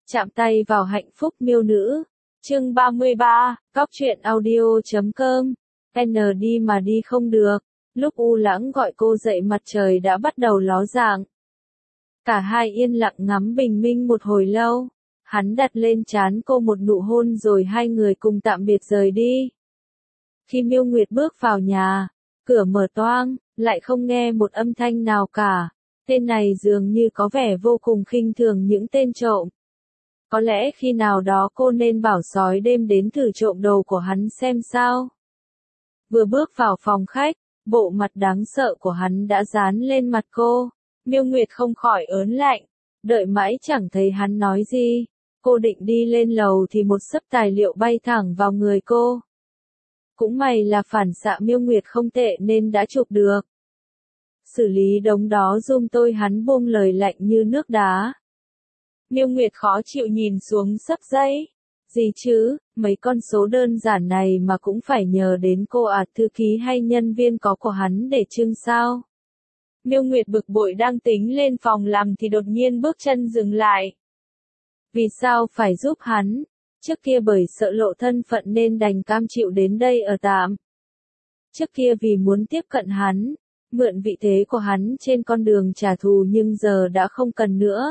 Chạm tay vào hạnh phúc miêu nữ. Chương 33, Góc truyện audio.com. N đi mà đi không được. Lúc U Lãng gọi cô dậy mặt trời đã bắt đầu ló dạng. Cả hai yên lặng ngắm bình minh một hồi lâu. Hắn đặt lên trán cô một nụ hôn rồi hai người cùng tạm biệt rời đi. Khi Miêu Nguyệt bước vào nhà, cửa mở toang, lại không nghe một âm thanh nào cả. Tên này dường như có vẻ vô cùng khinh thường những tên trộm. Có lẽ khi nào đó cô nên bảo sói đêm đến thử trộm đồ của hắn xem sao. Vừa bước vào phòng khách, bộ mặt đáng sợ của hắn đã dán lên mặt cô. Miêu Nguyệt không khỏi ớn lạnh, đợi mãi chẳng thấy hắn nói gì. Cô định đi lên lầu thì một xấp tài liệu bay thẳng vào người cô. Cũng may là phản xạ Miêu Nguyệt không tệ nên đã chụp được. Xử lý đống đó giùm tôi, hắn buông lời lạnh như nước đá. Miêu Nguyệt khó chịu nhìn xuống xấp giấy. Gì chứ, mấy con số đơn giản này mà cũng phải nhờ đến cô thư ký hay nhân viên có của hắn để trưng sao? Miêu Nguyệt bực bội đang tính lên phòng làm thì đột nhiên bước chân dừng lại. Vì sao phải giúp hắn? Trước kia bởi sợ lộ thân phận nên đành cam chịu đến đây ở tạm. Trước kia vì muốn tiếp cận hắn, mượn vị thế của hắn trên con đường trả thù, nhưng giờ đã không cần nữa.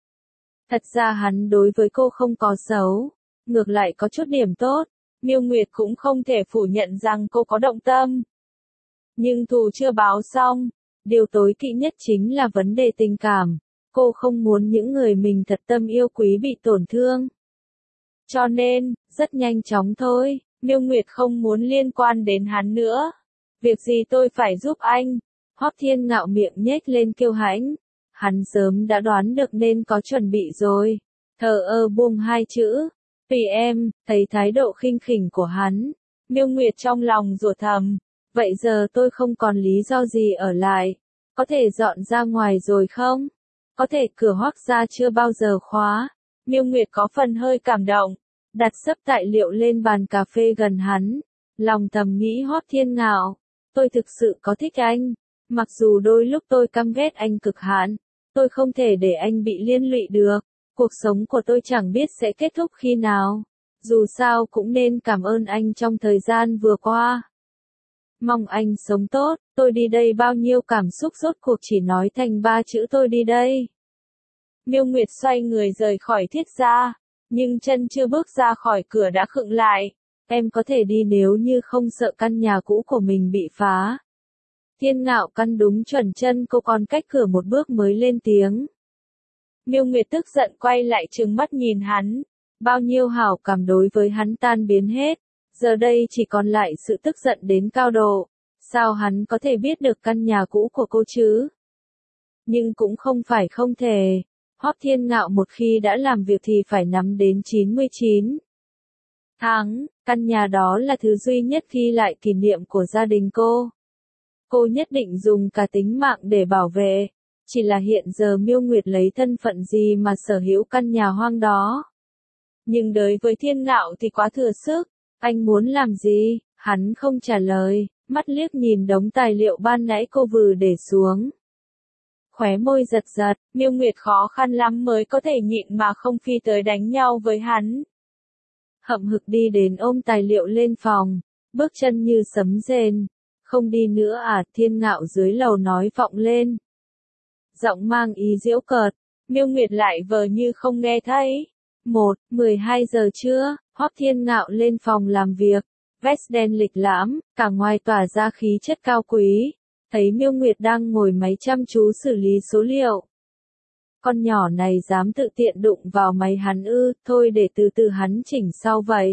Thật ra hắn đối với cô không có xấu, ngược lại có chút điểm tốt. Miêu Nguyệt cũng không thể phủ nhận rằng cô có động tâm. Nhưng thù chưa báo xong, điều tối kỵ nhất chính là vấn đề tình cảm. Cô không muốn những người mình thật tâm yêu quý bị tổn thương. Cho nên, rất nhanh chóng thôi, Miêu Nguyệt không muốn liên quan đến hắn nữa. Việc gì tôi phải giúp anh? Hoắc Thiên Ngạo miệng nhếch lên kiêu hãnh. Hắn sớm đã đoán được nên có chuẩn bị rồi. Thờ ơ buông hai chữ. Tùy em, thấy thái độ khinh khỉnh của hắn. Miêu Nguyệt trong lòng rủa thầm. Vậy giờ tôi không còn lý do gì ở lại. Có thể dọn ra ngoài rồi không? Có thể cửa Hoắc gia chưa bao giờ khóa. Miêu Nguyệt có phần hơi cảm động. Đặt xấp tài liệu lên bàn cà phê gần hắn. Lòng thầm nghĩ Hoắc Thiên Ngạo. Tôi thực sự có thích anh. Mặc dù đôi lúc tôi căm ghét anh cực hạn. Tôi không thể để anh bị liên lụy được. Cuộc sống của tôi chẳng biết sẽ kết thúc khi nào. Dù sao cũng nên cảm ơn anh trong thời gian vừa qua. Mong anh sống tốt. Tôi đi đây, bao nhiêu cảm xúc rốt cuộc chỉ nói thành 3 chữ tôi đi đây. Miêu Nguyệt xoay người rời khỏi Thiết gia. Nhưng chân chưa bước ra khỏi cửa đã khựng lại. Em có thể đi nếu như không sợ căn nhà cũ của mình bị phá. Thiên Ngạo căn đúng chuẩn chân cô, còn cách cửa một bước mới lên tiếng. Miêu Nguyệt tức giận quay lại trừng mắt nhìn hắn. Bao nhiêu hảo cảm đối với hắn tan biến hết. Giờ đây chỉ còn lại sự tức giận đến cao độ. Sao hắn có thể biết được căn nhà cũ của cô chứ? Nhưng cũng không phải không thể. Hoắc Thiên Ngạo một khi đã làm việc thì phải nắm đến 99 tháng. Căn nhà đó là thứ duy nhất ghi lại kỷ niệm của gia đình cô. Cô nhất định dùng cả tính mạng để bảo vệ. Chỉ là hiện giờ Miêu Nguyệt lấy thân phận gì mà sở hữu căn nhà hoang đó. Nhưng đối với Thiên Ngạo thì quá thừa sức. Anh muốn làm gì? Hắn không trả lời, mắt liếc nhìn đống tài liệu ban nãy cô vừa để xuống. Khóe môi giật giật, Miêu Nguyệt khó khăn lắm mới có thể nhịn mà không phi tới đánh nhau với hắn. Hậm hực đi đến ôm tài liệu lên phòng, bước chân như sấm rền. Không đi nữa à? Thiên Ngạo dưới lầu nói vọng lên. Giọng mang ý giễu cợt. Miêu Nguyệt lại vờ như không nghe thấy. 12 giờ trưa, Hoắc Thiên Ngạo lên phòng làm việc. Vest đen lịch lãm, cả ngoài tỏa ra khí chất cao quý. Thấy Miêu Nguyệt đang ngồi máy chăm chú xử lý số liệu. Con nhỏ này dám tự tiện đụng vào máy hắn ư? Thôi để từ từ hắn chỉnh sau vậy.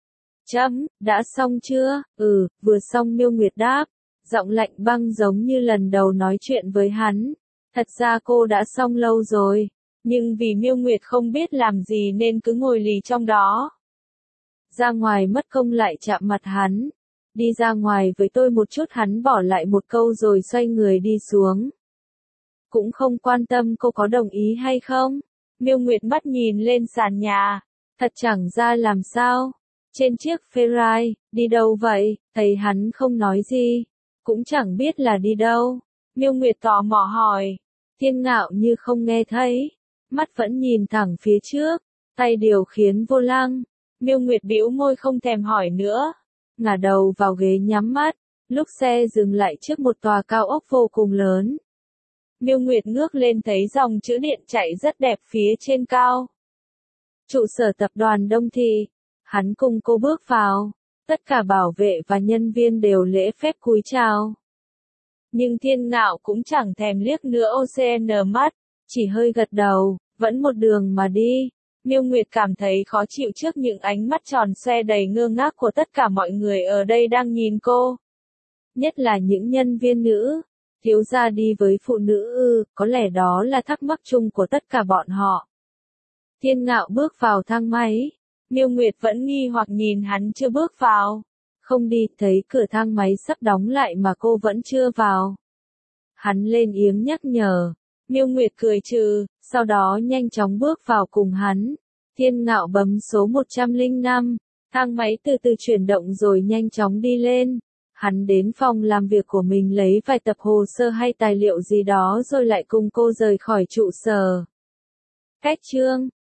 Đã xong chưa? Vừa xong, Miêu Nguyệt đáp. Giọng lạnh băng giống như lần đầu nói chuyện với hắn. Thật ra cô đã xong lâu rồi. Nhưng vì Miêu Nguyệt không biết làm gì nên cứ ngồi lì trong đó. Ra ngoài mất công lại chạm mặt hắn. Đi ra ngoài với tôi một chút, hắn bỏ lại một câu rồi xoay người đi xuống. Cũng không quan tâm cô có đồng ý hay không. Miêu Nguyệt mắt nhìn lên sàn nhà. Thật chẳng ra làm sao. Trên chiếc Ferrari, đi đâu vậy? Thấy hắn không nói gì. Cũng chẳng biết là đi đâu. Miêu Nguyệt tò mò hỏi. Thiên Ngạo như không nghe thấy. Mắt vẫn nhìn thẳng phía trước. tay điều khiển vô lăng. Miêu Nguyệt bĩu môi không thèm hỏi nữa, ngả đầu vào ghế nhắm mắt. Lúc xe dừng lại trước một tòa cao ốc vô cùng lớn, Miêu Nguyệt ngước lên thấy dòng chữ điện chạy rất đẹp phía trên cao. Trụ sở tập đoàn Đông Thị. Hắn cùng cô bước vào. Tất cả bảo vệ và nhân viên đều lễ phép cúi chào. Nhưng Thiên Ngạo cũng chẳng thèm liếc nữa OCN mắt, chỉ hơi gật đầu, vẫn một đường mà đi. Miêu Nguyệt cảm thấy khó chịu trước những ánh mắt tròn xoe đầy ngơ ngác của tất cả mọi người ở đây đang nhìn cô. Nhất là những nhân viên nữ. Thiếu gia đi với phụ nữ có lẽ đó là thắc mắc chung của tất cả bọn họ. Thiên Ngạo bước vào thang máy. Miêu Nguyệt vẫn nghi hoặc nhìn hắn chưa bước vào. Không đi, thấy cửa thang máy sắp đóng lại mà cô vẫn chưa vào. Hắn lên tiếng nhắc nhở. Miêu Nguyệt cười trừ, sau đó nhanh chóng bước vào cùng hắn. Thiên Ngạo bấm số 105. Thang máy từ từ chuyển động rồi nhanh chóng đi lên. Hắn đến phòng làm việc của mình lấy vài tập hồ sơ hay tài liệu gì đó rồi lại cùng cô rời khỏi trụ sở. Cách chương